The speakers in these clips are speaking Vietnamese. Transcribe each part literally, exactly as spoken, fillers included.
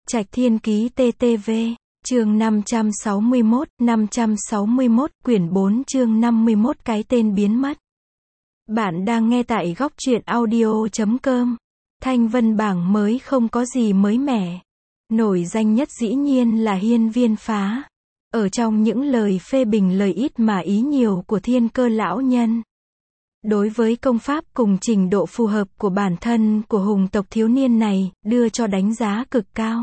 Trạch Thiên Ký tê tê vê, chương năm trăm sáu mươi mốt, năm trăm sáu mươi mốt, quyển bốn chương năm mươi mốt cái tên biến mất. Bạn đang nghe tại góc truyện audio chấm com. Thanh Vân bảng mới không có gì mới mẻ. Nổi danh nhất dĩ nhiên là Hiên Viên Phá. Ở trong những lời phê bình lời ít mà ý nhiều của Thiên Cơ lão nhân. Đối với công pháp cùng trình độ phù hợp của bản thân của hùng tộc thiếu niên này, đưa cho đánh giá cực cao.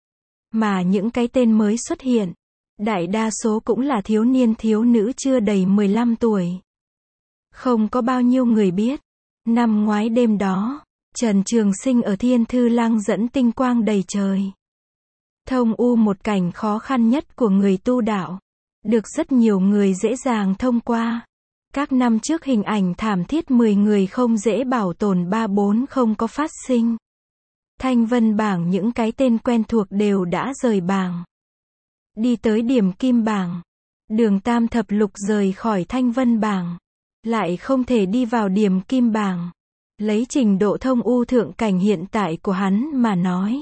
Mà những cái tên mới xuất hiện, đại đa số cũng là thiếu niên thiếu nữ chưa đầy mười lăm tuổi. Không có bao nhiêu người biết. Năm ngoái đêm đó, Trần Trường Sinh ở Thiên Thư Lăng dẫn tinh quang đầy trời. Thông u một cảnh khó khăn nhất của người tu đạo. Được rất nhiều người dễ dàng thông qua. Các năm trước hình ảnh thảm thiết mười người không dễ bảo tồn ba bốn không có phát sinh. Thanh Vân bảng những cái tên quen thuộc đều đã rời bảng. Đi tới điểm kim bảng. Đường Tam Thập Lục rời khỏi Thanh Vân bảng. Lại không thể đi vào điểm kim bảng. Lấy trình độ thông u thượng cảnh hiện tại của hắn mà nói.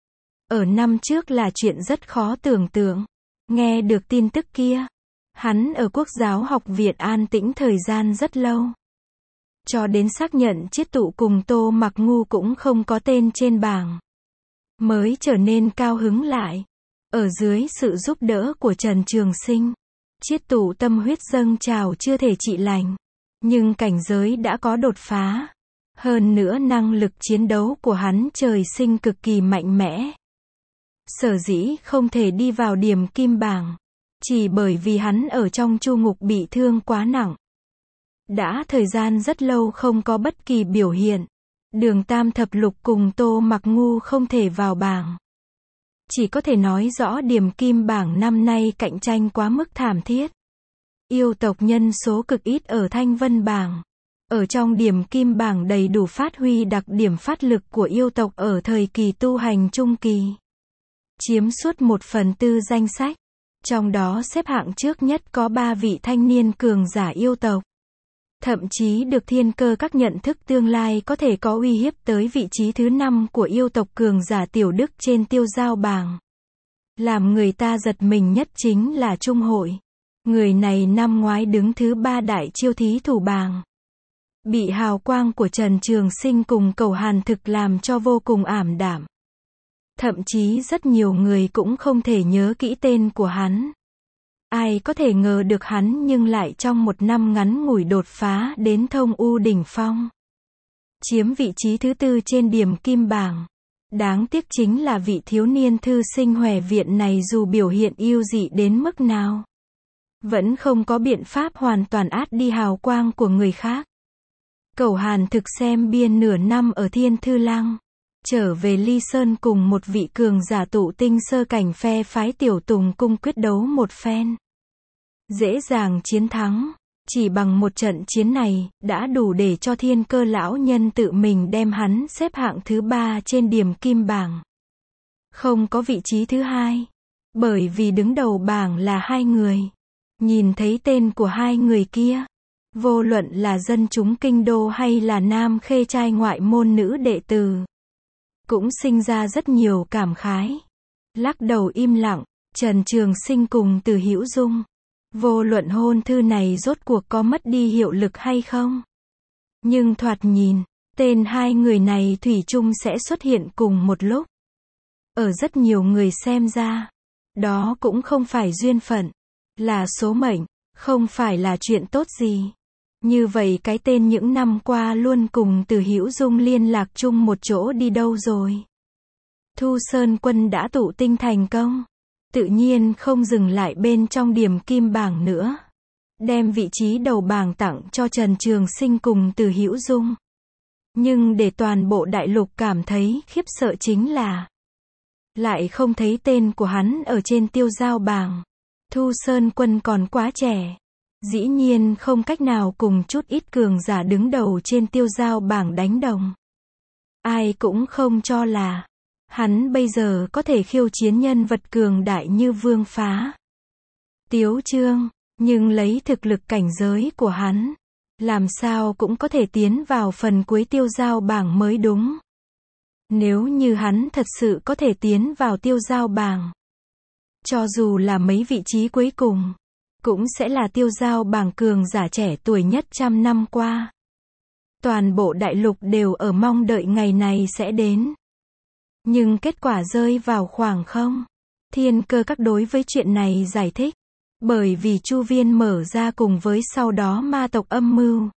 Ở năm trước là chuyện rất khó tưởng tượng. Nghe được tin tức kia. Hắn ở Quốc giáo học viện an tĩnh thời gian rất lâu. Cho đến xác nhận Chiết Tụ cùng Tô Mặc Ngu cũng không có tên trên bảng. Mới trở nên cao hứng lại. Ở dưới sự giúp đỡ của Trần Trường Sinh. Chiết Tụ tâm huyết dâng trào chưa thể trị lành. Nhưng cảnh giới đã có đột phá. Hơn nữa năng lực chiến đấu của hắn trời sinh cực kỳ mạnh mẽ. Sở dĩ không thể đi vào điểm kim bảng. Chỉ bởi vì hắn ở trong chu ngục bị thương quá nặng. Đã thời gian rất lâu không có bất kỳ biểu hiện. Đường Tam Thập Lục cùng Tô Mặc Ngu không thể vào bảng. Chỉ có thể nói rõ điểm kim bảng năm nay cạnh tranh quá mức thảm thiết. Yêu tộc nhân số cực ít ở Thanh Vân bảng. Ở trong điểm kim bảng đầy đủ phát huy đặc điểm phát lực của yêu tộc ở thời kỳ tu hành trung kỳ. Chiếm suốt một phần tư danh sách. Trong đó xếp hạng trước nhất có ba vị thanh niên cường giả yêu tộc. Thậm chí được Thiên Cơ các nhận thức tương lai có thể có uy hiếp tới vị trí thứ năm của yêu tộc cường giả Tiểu Đức trên tiêu giao bảng. Làm người ta giật mình nhất chính là Trung Hội. Người này năm ngoái đứng thứ ba đại chiêu thí thủ bảng. Bị hào quang của Trần Trường Sinh cùng Cầu Hàn Thực làm cho vô cùng ảm đạm. Thậm chí rất nhiều người cũng không thể nhớ kỹ tên của hắn. Ai có thể ngờ được hắn nhưng lại trong một năm ngắn ngủi đột phá đến thông u đỉnh phong. Chiếm vị trí thứ tư trên điểm kim bảng. Đáng tiếc chính là vị thiếu niên thư sinh Hòe Viện này dù biểu hiện yêu dị đến mức nào. Vẫn không có biện pháp hoàn toàn át đi hào quang của người khác. Cầu Hàn Thực xem biên nửa năm ở Thiên Thư Lăng. Trở về Ly Sơn cùng một vị cường giả tụ tinh sơ cảnh phe phái Tiểu Tùng cung quyết đấu một phen. Dễ dàng chiến thắng. Chỉ bằng một trận chiến này, đã đủ để cho Thiên Cơ lão nhân tự mình đem hắn xếp hạng thứ ba trên điểm kim bảng. Không có vị trí thứ hai. Bởi vì đứng đầu bảng là hai người. Nhìn thấy tên của hai người kia. Vô luận là dân chúng kinh đô hay là nam khê trai ngoại môn nữ đệ tử. Cũng sinh ra rất nhiều cảm khái. Lắc đầu im lặng, Trần Trường Sinh cùng Từ Hữu Dung. Vô luận hôn thư này rốt cuộc có mất đi hiệu lực hay không. Nhưng thoạt nhìn, tên hai người này thủy chung sẽ xuất hiện cùng một lúc. Ở rất nhiều người xem ra, đó cũng không phải duyên phận, là số mệnh, không phải là chuyện tốt gì. Như vậy cái tên những năm qua luôn cùng Từ Hữu Dung liên lạc chung một chỗ đi đâu rồi? Thu Sơn Quân đã tụ tinh thành công. Tự nhiên không dừng lại bên trong điểm kim bảng nữa. Đem vị trí đầu bảng tặng cho Trần Trường Sinh cùng Từ Hữu Dung. Nhưng để toàn bộ đại lục cảm thấy khiếp sợ chính là lại không thấy tên của hắn ở trên tiêu giao bảng. Thu Sơn Quân còn quá trẻ. Dĩ nhiên không cách nào cùng chút ít cường giả đứng đầu trên tiêu giao bảng đánh đồng. Ai cũng không cho là hắn bây giờ có thể khiêu chiến nhân vật cường đại như Vương Phá, Tiếu Trương, nhưng lấy thực lực cảnh giới của hắn, làm sao cũng có thể tiến vào phần cuối tiêu giao bảng mới đúng. Nếu như hắn thật sự có thể tiến vào tiêu giao bảng, cho dù là mấy vị trí cuối cùng, cũng sẽ là tiêu giao bảng cường giả trẻ tuổi nhất trăm năm qua. Toàn bộ đại lục đều ở mong đợi ngày này sẽ đến. Nhưng kết quả rơi vào khoảng không. Thiên Cơ Các đối với chuyện này giải thích. Bởi vì Chu Viên mở ra cùng với sau đó ma tộc âm mưu.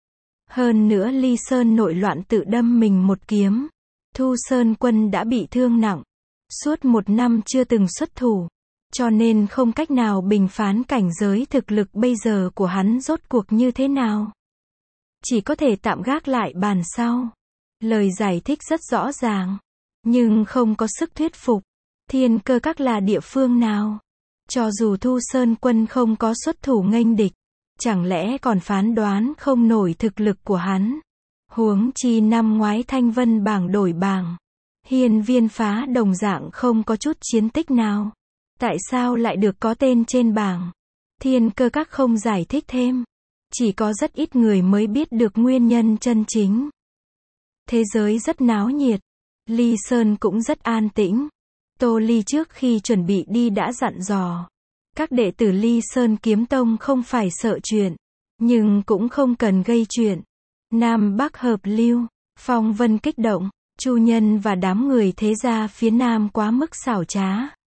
Hơn nữa Ly Sơn nội loạn tự đâm mình một kiếm. Thu Sơn Quân đã bị thương nặng. Suốt một năm chưa từng xuất thủ. Cho nên không cách nào bình phán cảnh giới thực lực bây giờ của hắn rốt cuộc như thế nào. Chỉ có thể tạm gác lại bàn sau. Lời giải thích rất rõ ràng. Nhưng không có sức thuyết phục. Thiên Cơ Các là địa phương nào? Cho dù Thu Sơn Quân không có xuất thủ nghênh địch, chẳng lẽ còn phán đoán không nổi thực lực của hắn? Huống chi năm ngoái Thanh Vân bảng đổi bảng, Hiên Viên Phá đồng dạng không có chút chiến tích nào. Tại sao lại được có tên trên bảng? Thiên Cơ Các không giải thích thêm. Chỉ có rất ít người mới biết được nguyên nhân chân chính. Thế giới rất náo nhiệt. Ly Sơn cũng rất an tĩnh. Tô Ly trước khi chuẩn bị đi đã dặn dò. Các đệ tử Ly Sơn Kiếm Tông không phải sợ chuyện, nhưng cũng không cần gây chuyện. Nam Bắc hợp lưu, phong vân kích động, Chu Nhân và đám người thế gia phía Nam quá mức xảo trá.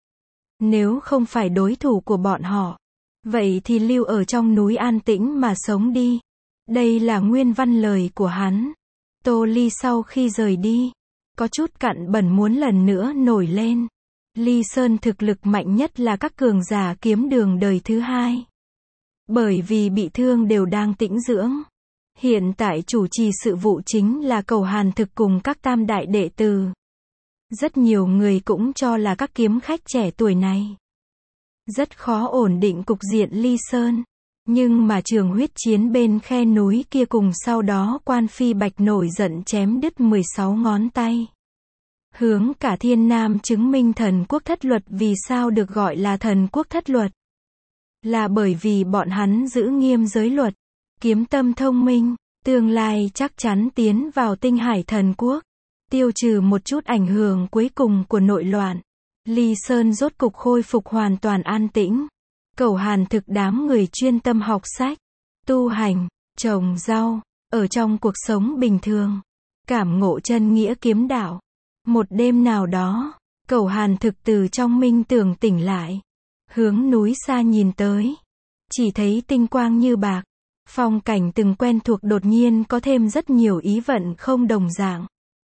Nếu không phải đối thủ của bọn họ, vậy thì lưu ở trong núi an tĩnh mà sống đi. Đây là nguyên văn lời của hắn. Tô Ly sau khi rời đi, có chút cặn bẩn muốn lần nữa nổi lên. Ly Sơn thực lực mạnh nhất là các cường giả kiếm đường đời thứ hai. Bởi vì bị thương đều đang tĩnh dưỡng. Hiện tại chủ trì sự vụ chính là Cầu Hàn Thực cùng các tam đại đệ tử. Rất nhiều người cũng cho là các kiếm khách trẻ tuổi này rất khó ổn định cục diện Ly Sơn. Nhưng mà trường huyết chiến bên khe núi kia cùng sau đó Quan Phi Bạch nổi giận chém đứt mười sáu ngón tay. Hướng cả thiên nam chứng minh thần quốc thất luật vì sao được gọi là thần quốc thất luật. Là bởi vì bọn hắn giữ nghiêm giới luật, kiếm tâm thông minh, tương lai chắc chắn tiến vào tinh hải thần quốc, tiêu trừ một chút ảnh hưởng cuối cùng của nội loạn. Ly Sơn rốt cục khôi phục hoàn toàn an tĩnh. Cầu Hàn Thực đám người chuyên tâm học sách, tu hành, trồng rau, ở trong cuộc sống bình thường, cảm ngộ chân nghĩa kiếm đạo. Một đêm nào đó, Cầu Hàn Thực từ trong minh tưởng tỉnh lại, hướng núi xa nhìn tới, chỉ thấy tinh quang như bạc, phong cảnh từng quen thuộc đột nhiên có thêm rất nhiều ý vận không đồng dạng.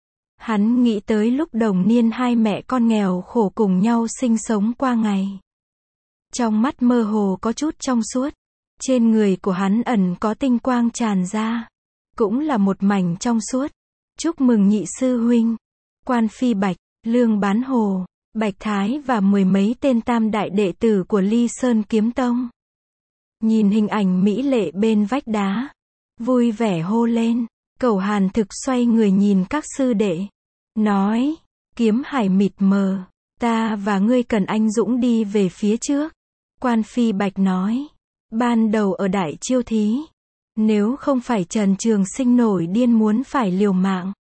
Hắn nghĩ tới lúc đồng niên hai mẹ con nghèo khổ cùng nhau sinh sống qua ngày. Trong mắt mơ hồ có chút trong suốt, trên người của hắn ẩn có tinh quang tràn ra, cũng là một mảnh trong suốt. Chúc mừng nhị sư huynh. Quan Phi Bạch, Lương Bán Hồ, Bạch Thái và mười mấy tên tam đại đệ tử của Ly Sơn Kiếm Tông. Nhìn hình ảnh mỹ lệ bên vách đá, vui vẻ hô lên. Cầu Hàn Thực xoay người nhìn các sư đệ, nói, kiếm hải mịt mờ, ta và ngươi cần anh dũng đi về phía trước. Quan Phi Bạch nói, ban đầu ở Đại Chiêu Thí, nếu không phải Trần Trường Sinh nổi điên muốn phải liều mạng,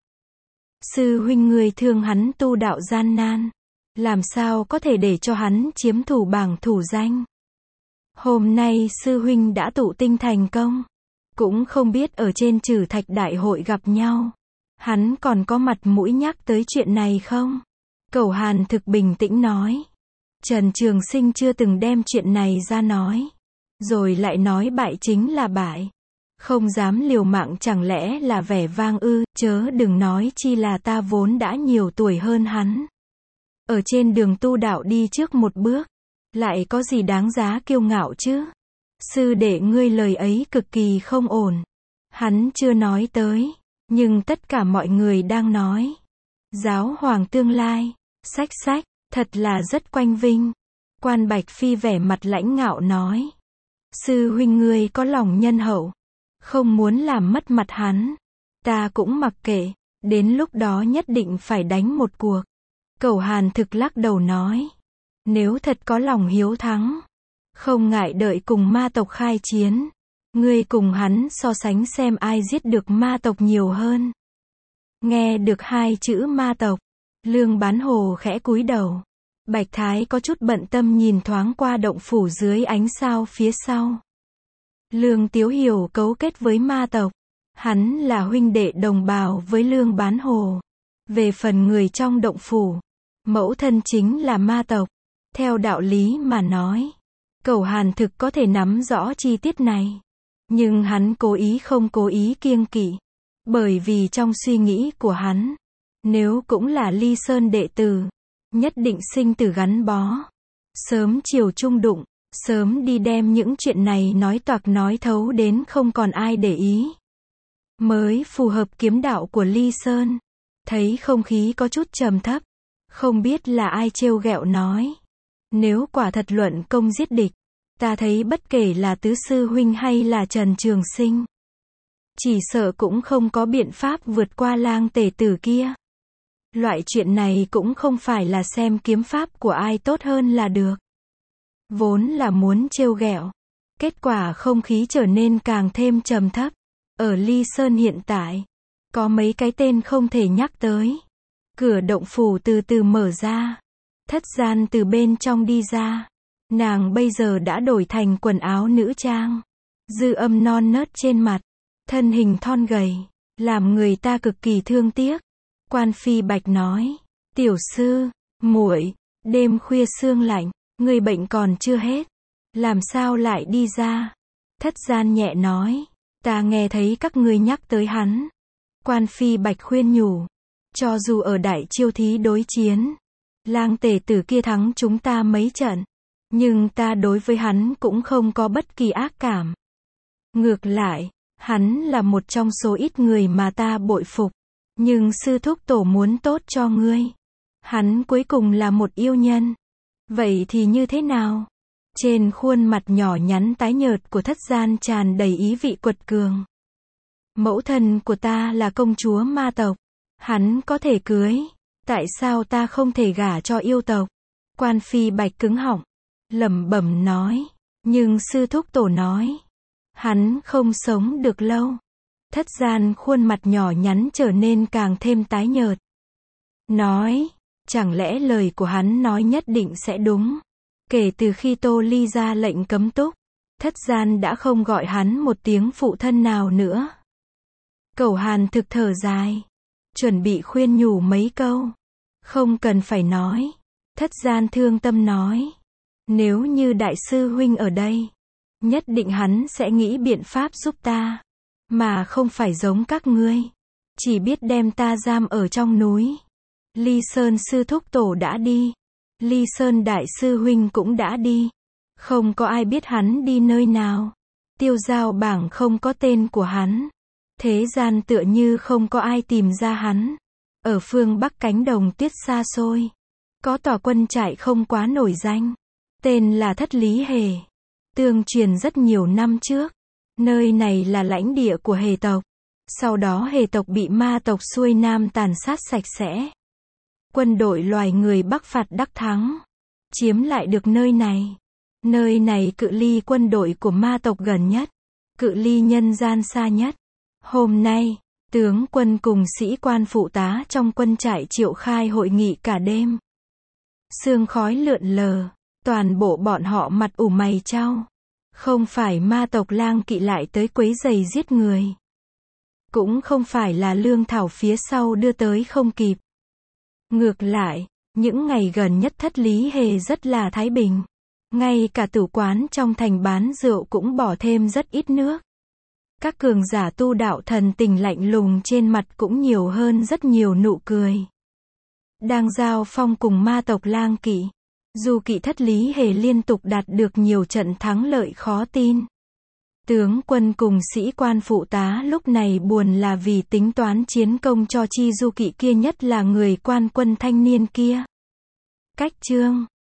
sư huynh ngươi thương hắn tu đạo gian nan, làm sao có thể để cho hắn chiếm thủ bảng thủ danh. Hôm nay sư huynh đã tụ tinh thành công, cũng không biết ở trên Trử Thạch đại hội gặp nhau, hắn còn có mặt mũi nhắc tới chuyện này không? Cầu Hàn Thực bình tĩnh nói, Trần Trường Sinh chưa từng đem chuyện này ra nói, rồi lại nói bại chính là bại, không dám liều mạng chẳng lẽ là vẻ vang ư? Chớ đừng nói chi là ta vốn đã nhiều tuổi hơn hắn, ở trên đường tu đạo đi trước một bước, lại có gì đáng giá kiêu ngạo chứ? Sư đệ ngươi lời ấy cực kỳ không ổn. Hắn chưa nói tới, nhưng tất cả mọi người đang nói. Giáo hoàng tương lai, sách sách, thật là rất quanh vinh. Quan Bạch Phi vẻ mặt lãnh ngạo nói, sư huynh ngươi có lòng nhân hậu, không muốn làm mất mặt hắn, ta cũng mặc kệ, đến lúc đó nhất định phải đánh một cuộc. Cầu Hàn Thực lắc đầu nói, nếu thật có lòng hiếu thắng, không ngại đợi cùng ma tộc khai chiến, ngươi cùng hắn so sánh xem ai giết được ma tộc nhiều hơn. Nghe được hai chữ ma tộc, Lương Bán Hồ khẽ cúi đầu. Bạch Thái có chút bận tâm nhìn thoáng qua động phủ dưới ánh sao phía sau. Lương Tiếu Hiểu cấu kết với ma tộc. Hắn là huynh đệ đồng bào với Lương Bán Hồ. Về phần người trong động phủ, mẫu thân chính là ma tộc. Theo đạo lý mà nói, Cẩu Hàn thực có thể nắm rõ chi tiết này. Nhưng hắn cố ý không cố ý kiêng kỵ. Bởi vì trong suy nghĩ của hắn, nếu cũng là Ly Sơn đệ tử, nhất định sinh tử gắn bó. Sớm chiều chung đụng, sớm đi đem những chuyện này nói toạc nói thấu đến không còn ai để ý. Mới phù hợp kiếm đạo của Ly Sơn. Thấy không khí có chút trầm thấp, không biết là ai trêu ghẹo nói. Nếu quả thật luận công giết địch, ta thấy bất kể là Tứ Sư Huynh hay là Trần Trường Sinh, chỉ sợ cũng không có biện pháp vượt qua Lang tể tử kia. Loại chuyện này cũng không phải là xem kiếm pháp của ai tốt hơn là được. Vốn là muốn trêu ghẹo. Kết quả không khí trở nên càng thêm trầm thấp. Ở Ly Sơn hiện tại, có mấy cái tên không thể nhắc tới. Cửa động phủ từ từ mở ra. Thất Gian từ bên trong đi ra. Nàng bây giờ đã đổi thành quần áo nữ trang. Dư âm non nớt trên mặt. Thân hình thon gầy. Làm người ta cực kỳ thương tiếc. Quan Phi Bạch nói. Tiểu sư, muội, đêm khuya sương lạnh, người bệnh còn chưa hết. Làm sao lại đi ra? Thất Gian nhẹ nói. Ta nghe thấy các ngươi nhắc tới hắn. Quan Phi Bạch khuyên nhủ. Cho dù ở đại chiêu thí đối chiến, Lang tể tử kia thắng chúng ta mấy trận, nhưng ta đối với hắn cũng không có bất kỳ ác cảm. Ngược lại, hắn là một trong số ít người mà ta bội phục. Nhưng sư thúc tổ muốn tốt cho ngươi. Hắn cuối cùng là một yêu nhân. Vậy thì như thế nào? Trên khuôn mặt nhỏ nhắn tái nhợt của Thất Gian tràn đầy ý vị quật cường. Mẫu thân của ta là công chúa ma tộc. Hắn có thể cưới. Tại sao ta không thể gả cho yêu tộc? Quan Phi Bạch cứng họng, lẩm bẩm nói. Nhưng sư thúc tổ nói, hắn không sống được lâu. Thất Gian khuôn mặt nhỏ nhắn trở nên càng thêm tái nhợt. Nói, chẳng lẽ lời của hắn nói nhất định sẽ đúng? Kể từ khi Tô Ly ra lệnh cấm túc, Thất Gian đã không gọi hắn một tiếng phụ thân nào nữa. Cẩu Hàn thực thở dài, chuẩn bị khuyên nhủ mấy câu. Không cần phải nói. Thất Gian thương tâm nói. Nếu như đại sư huynh ở đây, nhất định hắn sẽ nghĩ biện pháp giúp ta. Mà không phải giống các ngươi, chỉ biết đem ta giam ở trong núi. Ly Sơn sư thúc tổ đã đi. Ly Sơn đại sư huynh cũng đã đi. Không có ai biết hắn đi nơi nào. Tiêu giao bảng không có tên của hắn. Thế gian tựa như không có ai tìm ra hắn. Ở phương Bắc cánh đồng tuyết xa xôi, có tòa quân trại không quá nổi danh. Tên là Thất Lý Hề. Tương truyền rất nhiều năm trước. Nơi này là lãnh địa của Hề tộc. Sau đó Hề tộc bị ma tộc xuôi nam tàn sát sạch sẽ. Quân đội loài người Bắc phạt đắc thắng, chiếm lại được nơi này. Nơi này cự ly quân đội của ma tộc gần nhất, cự ly nhân gian xa nhất. Hôm nay, tướng quân cùng sĩ quan phụ tá trong quân trại triệu khai hội nghị cả đêm. Sương khói lượn lờ, toàn bộ bọn họ mặt ủ mày chau. Không phải ma tộc Lang Kỵ lại tới quấy rầy giết người. Cũng không phải là lương thảo phía sau đưa tới không kịp. Ngược lại, những ngày gần nhất Thất Lý Hề rất là thái bình. Ngay cả tử quán trong thành bán rượu cũng bỏ thêm rất ít nước. Các cường giả tu đạo thần tình lạnh lùng trên mặt cũng nhiều hơn rất nhiều nụ cười. Đang giao phong cùng ma tộc Lang Kỵ, dù Kỵ Thất Lý Hề liên tục đạt được nhiều trận thắng lợi khó tin. Tướng quân cùng sĩ quan phụ tá lúc này buồn là vì tính toán chiến công cho chi Du Kỵ kia, nhất là người quan quân thanh niên kia. Cách chương